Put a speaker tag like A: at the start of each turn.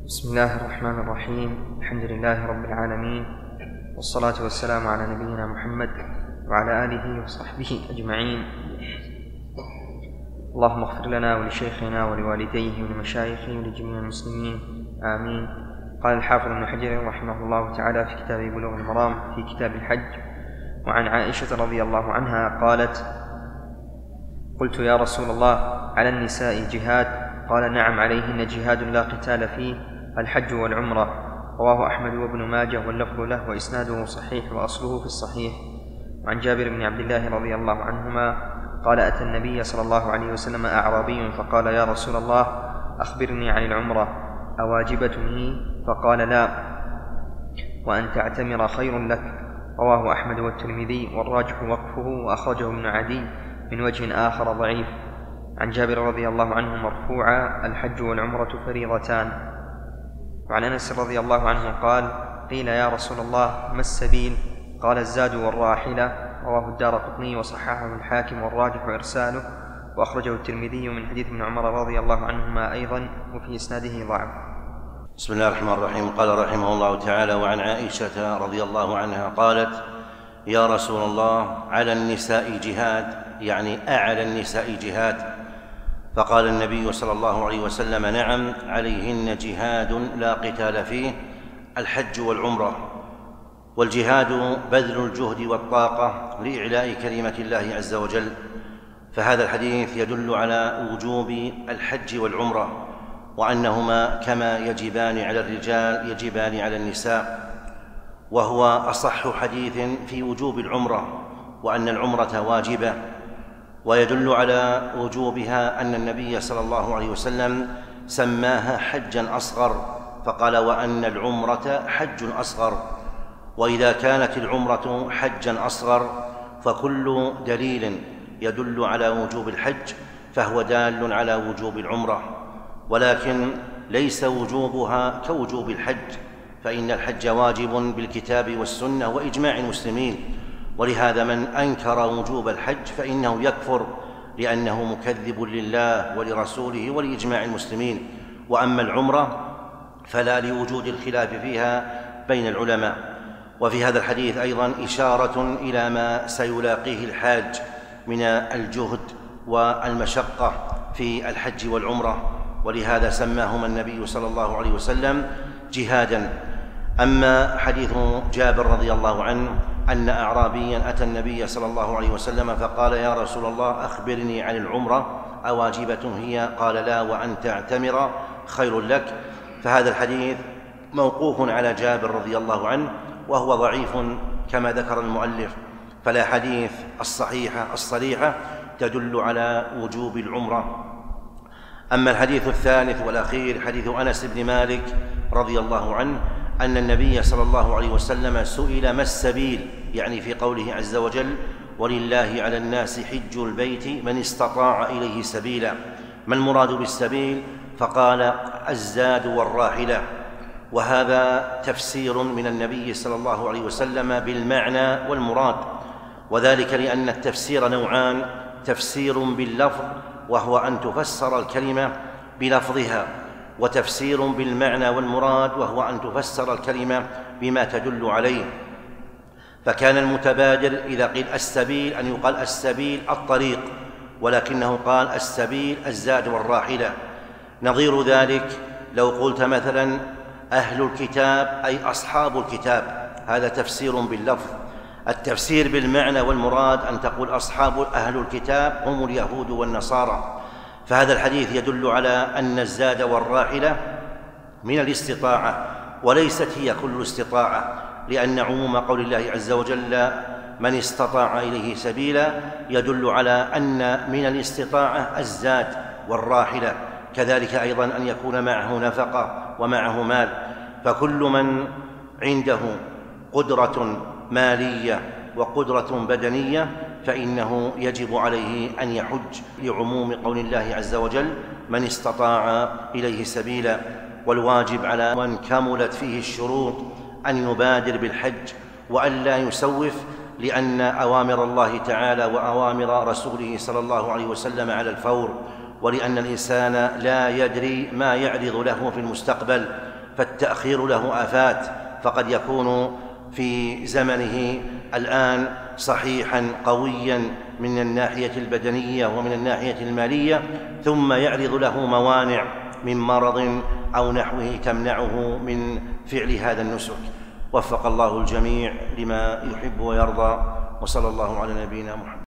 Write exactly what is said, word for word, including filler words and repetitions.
A: بسم الله الرحمن الرحيم. الحمد لله رب العالمين، والصلاة والسلام على نبينا محمد وعلى آله وصحبه أجمعين. اللهم اغفر لنا ولشيخنا ولوالديه ولمشايخه ولجميع المسلمين، آمين. قال الحافظ ابن حجر رحمه الله تعالى في كتاب بلوغ المرام في كتاب الحج: وعن عائشة رضي الله عنها قالت: قلت يا رسول الله، على النساء جهاد؟ قال: نعم، عليهن جهاد لا قتال فيه، الحج والعمرة. رواه أحمد وابن ماجه واللفظ له وإسناده صحيح وأصله في الصحيح. وعن جابر بن عبد الله رضي الله عنهما قال: أتى النبي صلى الله عليه وسلم أعرابي فقال: يا رسول الله، أخبرني عن العمرة، أواجبة هي؟ فقال: لا، وأن تعتمر خير لك. رواه أحمد والترمذي، والراجح وقفه، وأخرجه ابن عدي من وجه آخر ضعيف. عن جابر رضي الله عنه مرفوعا: الحج والعمرة فريضتان. وعن أنس رضي الله عنه قال: قيل يا رسول الله، ما السبيل؟ قال: الزاد والراحلة. رواه الدارقطني وصححه الحاكم، والراجح إرساله، وأخرجه الترمذي من حديث ابن عمر رضي الله عنهما أيضا، وفي إسناده ضعف.
B: بسم الله الرحمن الرحيم. قال رحمه الله تعالى: وعن عائشة رضي الله عنها قالت: يا رسول الله، على النساء جهاد؟ يعني أعلى النساء جهاد؟ فقال النبي صلى الله عليه وسلم: نعم، عليهن جهاد لا قتال فيه، الحج والعمرة. والجهاد بذل الجهد والطاقة لإعلاء كلمة الله عز وجل، فهذا الحديث يدل على وجوب الحج والعمرة، وأنهما كما يجبان على الرجال يجبان على النساء، وهو أصح حديث في وجوب العمرة، وأن العمرة واجبة. ويدل على وجوبها أن النبي صلى الله عليه وسلم سماها حجا أصغر، فقال: وأن العمرة حج أصغر. وإذا كانت العمرة حجا أصغر فكل دليل يدل على وجوب الحج فهو دال على وجوب العمرة، ولكن ليس وجوبها كوجوب الحج، فإن الحج واجب بالكتاب والسنة وإجماع المسلمين، ولهذا من أنكر وجوب الحج فإنه يكفر، لأنه مكذب لله ولرسوله ولإجماع المسلمين. وأما العمرة فلا لوجود الخلاف فيها بين العلماء. وفي هذا الحديث أيضا إشارة إلى ما سيلاقيه الحاج من الجهد والمشقة في الحج والعمرة، ولهذا سماهما النبي صلى الله عليه وسلم جهادا. أما حديث جابر رضي الله عنه أن أعرابيا أتى النبي صلى الله عليه وسلم فقال: يا رسول الله، أخبرني عن العمرة، أواجبة هي؟ قال: لا، وأن تعتمر خير لك. فهذا الحديث موقوف على جابر رضي الله عنه، وهو ضعيف كما ذكر المؤلف، فالأحاديث الصحيحة الصريحة تدل على وجوب العمرة. أما الحديث الثالث والأخير حديث أنس بن مالك رضي الله عنه أن النبي صلى الله عليه وسلم سئل: ما السبيل؟ يعني في قوله عز وجل: ولله على الناس حج البيت من استطاع إليه سبيلا. ما المراد بالسبيل؟ فقال: الزاد والراحلة. وهذا تفسير من النبي صلى الله عليه وسلم بالمعنى والمراد، وذلك لأن التفسير نوعان: تفسير باللفظ وهو أن تفسر الكلمة بلفظها، وتفسير بالمعنى والمراد وهو أن تفسر الكلمة بما تدل عليه. فكان المتبادر إذا قيل السبيل أن يقال السبيل الطريق، ولكنه قال السبيل الزاد والراحلة. نظير ذلك لو قلت مثلا أهل الكتاب أي أصحاب الكتاب، هذا تفسير باللفظ. التفسير بالمعنى والمراد أن تقول أصحاب أهل الكتاب هم اليهود والنصارى. فهذا الحديث يدل على أن الزاد والراحلة من الاستطاعة، وليست هي كل الاستطاعة، لأن عموم قول الله عز وجل: من استطاع إليه سبيلا، يدل على أن من الاستطاعة الزاد والراحلة، كذلك أيضا أن يكون معه نفقة ومعه مال. فكل من عنده قدرة مالية وقدرة بدنية فإنه يجب عليه أن يحج، لعموم قول الله عز وجل: من استطاع إليه سبيلا. والواجب على من كملت فيه الشروط أن يبادر بالحج وأن لا يسوف، لأن أوامر الله تعالى وأوامر رسوله صلى الله عليه وسلم على الفور، ولأن الإنسان لا يدري ما يعرض له في المستقبل، فالتأخير له آفات، فقد يكون في زمنه الآن صحيحا قويا من الناحية البدنية ومن الناحية المالية، ثم يعرض له موانع من مرض أو نحوه تمنعه من فعل هذا النسك. وفق الله الجميع لما يحب ويرضى، وصلى الله على نبينا محمد.